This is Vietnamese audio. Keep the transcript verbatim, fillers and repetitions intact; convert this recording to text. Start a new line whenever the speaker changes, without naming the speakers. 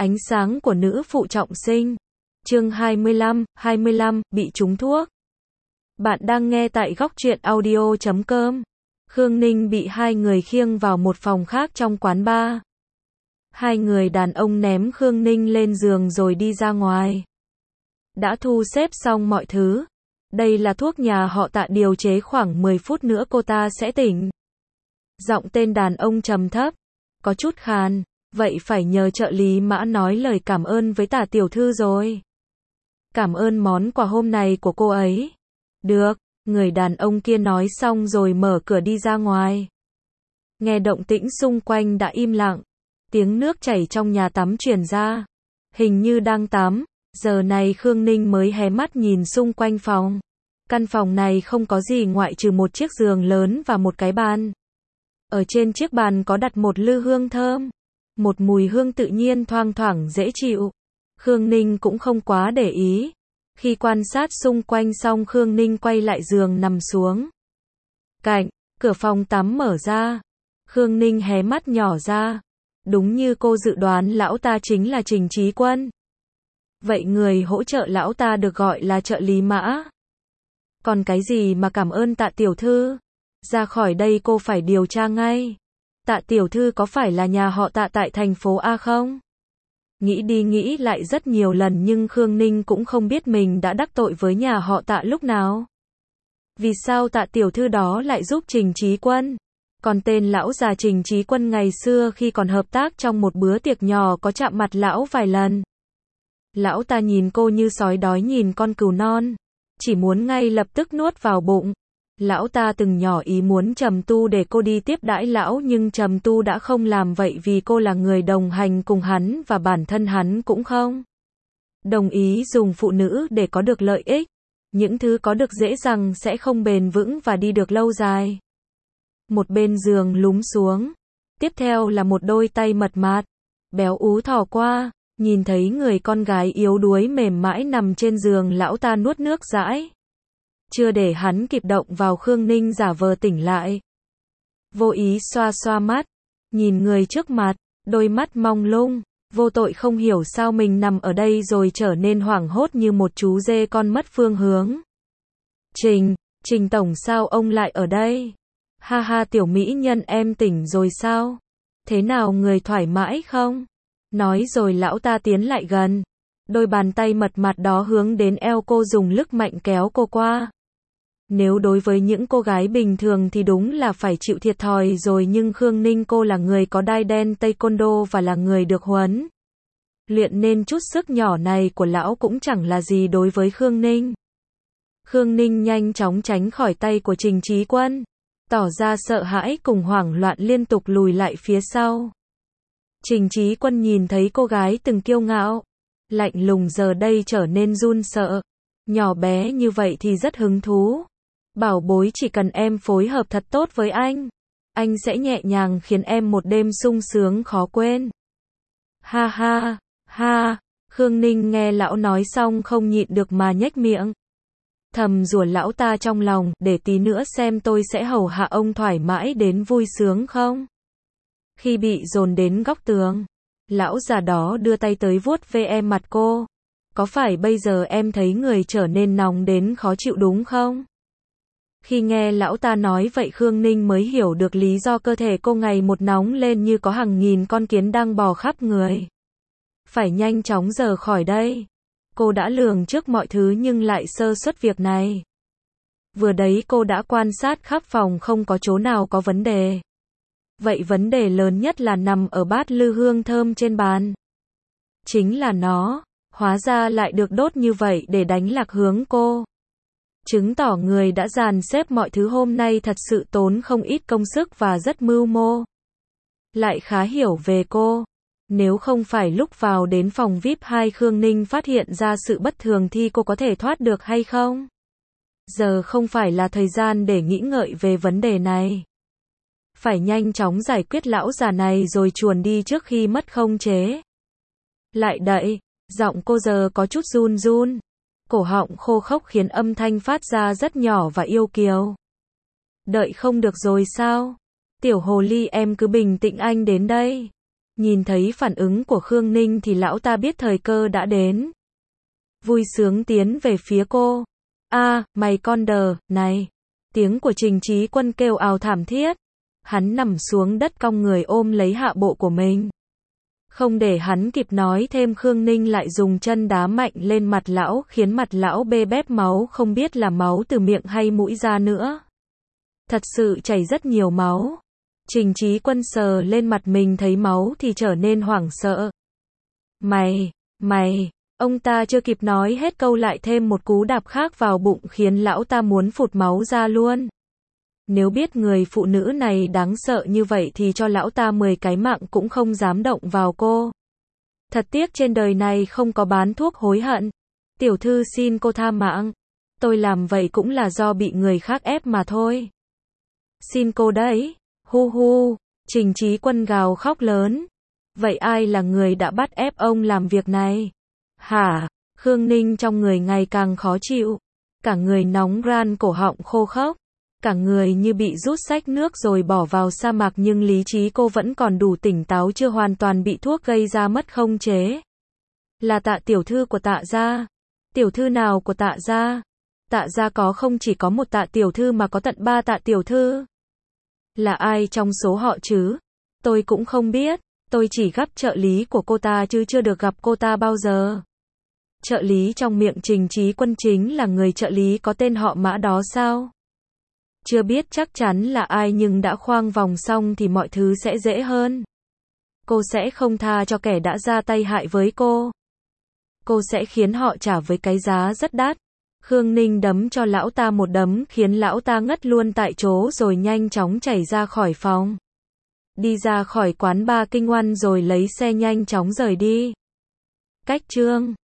Ánh sáng của nữ phụ trọng sinh. Chương hai mươi lăm, hai mươi lăm, bị trúng thuốc. Bạn đang nghe tại góc truyện audio chấm com. Khương Ninh bị hai người khiêng vào một phòng khác trong quán bar. Hai người đàn ông ném Khương Ninh lên giường rồi đi ra ngoài. Đã thu xếp xong mọi thứ. Đây là thuốc nhà họ Tạ điều chế, khoảng mười phút nữa cô ta sẽ tỉnh. Giọng tên đàn ông trầm thấp, có chút khàn. Vậy phải nhờ trợ lý Mã nói lời cảm ơn với Tạ tiểu thư rồi. Cảm ơn món quà hôm nay của cô ấy. Được, người đàn ông kia nói xong rồi mở cửa đi ra ngoài. Nghe động tĩnh xung quanh đã im lặng. Tiếng nước chảy trong nhà tắm truyền ra. Hình như đang tắm. Giờ này Khương Ninh mới hé mắt nhìn xung quanh phòng. Căn phòng này không có gì ngoại trừ một chiếc giường lớn và một cái bàn. Ở trên chiếc bàn có đặt một lư hương thơm. Một mùi hương tự nhiên thoang thoảng dễ chịu. Khương Ninh cũng không quá để ý. Khi quan sát xung quanh xong, Khương Ninh quay lại giường nằm xuống. Cạnh, cửa phòng tắm mở ra. Khương Ninh hé mắt nhỏ ra. Đúng như cô dự đoán, lão ta chính là Trình Chí Quân. Vậy người hỗ trợ lão ta được gọi là trợ lý Mã. Còn cái gì mà cảm ơn Tạ tiểu thư? Ra khỏi đây cô phải điều tra ngay. Tạ tiểu thư có phải là nhà họ Tạ tại thành phố A không? Nghĩ đi nghĩ lại rất nhiều lần nhưng Khương Ninh cũng không biết mình đã đắc tội với nhà họ Tạ lúc nào. Vì sao Tạ tiểu thư đó lại giúp Trình Chí Quân? Còn tên lão già Trình Chí Quân ngày xưa khi còn hợp tác trong một bữa tiệc nhỏ có chạm mặt lão vài lần. Lão ta nhìn cô như sói đói nhìn con cừu non. Chỉ muốn ngay lập tức nuốt vào bụng. Lão ta từng nhỏ ý muốn Trầm Tu để cô đi tiếp đãi lão, nhưng Trầm Tu đã không làm vậy vì cô là người đồng hành cùng hắn và bản thân hắn cũng không đồng ý dùng phụ nữ để có được lợi ích. Những thứ có được dễ dàng sẽ không bền vững và đi được lâu dài. Một bên giường lún xuống. Tiếp theo là một đôi tay mật mạt, béo ú thò qua. Nhìn thấy người con gái yếu đuối mềm mãi nằm trên giường, lão ta nuốt nước dãi. Chưa để hắn kịp động vào, Khương Ninh giả vờ tỉnh lại. Vô ý xoa xoa mắt. Nhìn người trước mặt, đôi mắt mông lung. Vô tội không hiểu sao mình nằm ở đây rồi trở nên hoảng hốt như một chú dê con mất phương hướng. Trình, Trình tổng sao ông lại ở đây? Ha ha, tiểu mỹ nhân em tỉnh rồi sao? Thế nào, người thoải mái không? Nói rồi lão ta tiến lại gần. Đôi bàn tay mật mặt đó hướng đến eo cô, dùng lực mạnh kéo cô qua. Nếu đối với những cô gái bình thường thì đúng là phải chịu thiệt thòi rồi, nhưng Khương Ninh cô là người có đai đen taekwondo và là người được huấn luyện nên chút sức nhỏ này của lão cũng chẳng là gì đối với Khương Ninh. Khương Ninh nhanh chóng tránh khỏi tay của Trình Chí Quân, tỏ ra sợ hãi cùng hoảng loạn, liên tục lùi lại phía sau. Trình Chí Quân nhìn thấy cô gái từng kiêu ngạo, lạnh lùng giờ đây trở nên run sợ. Nhỏ bé như vậy thì rất hứng thú. Bảo bối, chỉ cần em phối hợp thật tốt với anh, anh sẽ nhẹ nhàng khiến em một đêm sung sướng khó quên. Ha ha, ha, Khương Ninh nghe lão nói xong không nhịn được mà nhếch miệng. Thầm rủa lão ta trong lòng, để tí nữa xem tôi sẽ hầu hạ ông thoải mái đến vui sướng không? Khi bị dồn đến góc tường, lão già đó đưa tay tới vuốt ve em mặt cô. Có phải bây giờ em thấy người trở nên nóng đến khó chịu đúng không? Khi nghe lão ta nói vậy, Khương Ninh mới hiểu được lý do cơ thể cô ngày một nóng lên như có hàng nghìn con kiến đang bò khắp người. Phải nhanh chóng rời khỏi đây. Cô đã lường trước mọi thứ nhưng lại sơ suất việc này. Vừa đấy cô đã quan sát khắp phòng, không có chỗ nào có vấn đề. Vậy vấn đề lớn nhất là nằm ở bát lư hương thơm trên bàn. Chính là nó, hóa ra lại được đốt như vậy để đánh lạc hướng cô. Chứng tỏ người đã dàn xếp mọi thứ hôm nay thật sự tốn không ít công sức và rất mưu mô. Lại khá hiểu về cô. Nếu không phải lúc vào đến phòng vi ai pi hai Khương Ninh phát hiện ra sự bất thường thì cô có thể thoát được hay không? Giờ không phải là thời gian để nghĩ ngợi về vấn đề này. Phải nhanh chóng giải quyết lão già này rồi chuồn đi trước khi mất khống chế. Lại đậy, giọng cô giờ có chút run run. Cổ họng khô khốc khiến âm thanh phát ra rất nhỏ và yêu kiều. Đợi không được rồi sao? Tiểu hồ ly, em cứ bình tĩnh, anh đến đây. Nhìn thấy phản ứng của Khương Ninh thì lão ta biết thời cơ đã đến. Vui sướng tiến về phía cô. A, mày con đờ, này. Tiếng của Trình Chí Quân kêu ào thảm thiết. Hắn nằm xuống đất cong người ôm lấy hạ bộ của mình. Không để hắn kịp nói thêm, Khương Ninh lại dùng chân đá mạnh lên mặt lão, khiến mặt lão bê bết máu, không biết là máu từ miệng hay mũi ra nữa. Thật sự chảy rất nhiều máu. Trình Chí Quân sờ lên mặt mình thấy máu thì trở nên hoảng sợ. Mày, mày, ông ta chưa kịp nói hết câu lại thêm một cú đạp khác vào bụng khiến lão ta muốn phụt máu ra luôn. Nếu biết người phụ nữ này đáng sợ như vậy thì cho lão ta mười cái mạng cũng không dám động vào cô. Thật tiếc trên đời này không có bán thuốc hối hận. Tiểu thư xin cô tha mạng. Tôi làm vậy cũng là do bị người khác ép mà thôi. Xin cô đấy. Hu hu. Trình Chí Quân gào khóc lớn. Vậy ai là người đã bắt ép ông làm việc này? Hả? Khương Ninh trong người ngày càng khó chịu. Cả người nóng ran, cổ họng khô khốc. Cả người như bị rút sách nước rồi bỏ vào sa mạc, nhưng lý trí cô vẫn còn đủ tỉnh táo, chưa hoàn toàn bị thuốc gây ra mất khống chế. Là Tạ tiểu thư của Tạ gia. Tiểu thư nào của Tạ gia? Tạ gia có không chỉ có một Tạ tiểu thư mà có tận ba Tạ tiểu thư. Là ai trong số họ chứ? Tôi cũng không biết, tôi chỉ gặp trợ lý của cô ta chứ chưa được gặp cô ta bao giờ. Trợ lý trong miệng Trình Chí Quân chính là người trợ lý có tên họ Mã đó sao? Chưa biết chắc chắn là ai, nhưng đã khoang vòng xong thì mọi thứ sẽ dễ hơn. Cô sẽ không tha cho kẻ đã ra tay hại với cô. Cô sẽ khiến họ trả với cái giá rất đắt. Khương Ninh đấm cho lão ta một đấm khiến lão ta ngất luôn tại chỗ rồi nhanh chóng chạy ra khỏi phòng. Đi ra khỏi quán bar kinh oan rồi lấy xe nhanh chóng rời đi. Cách chương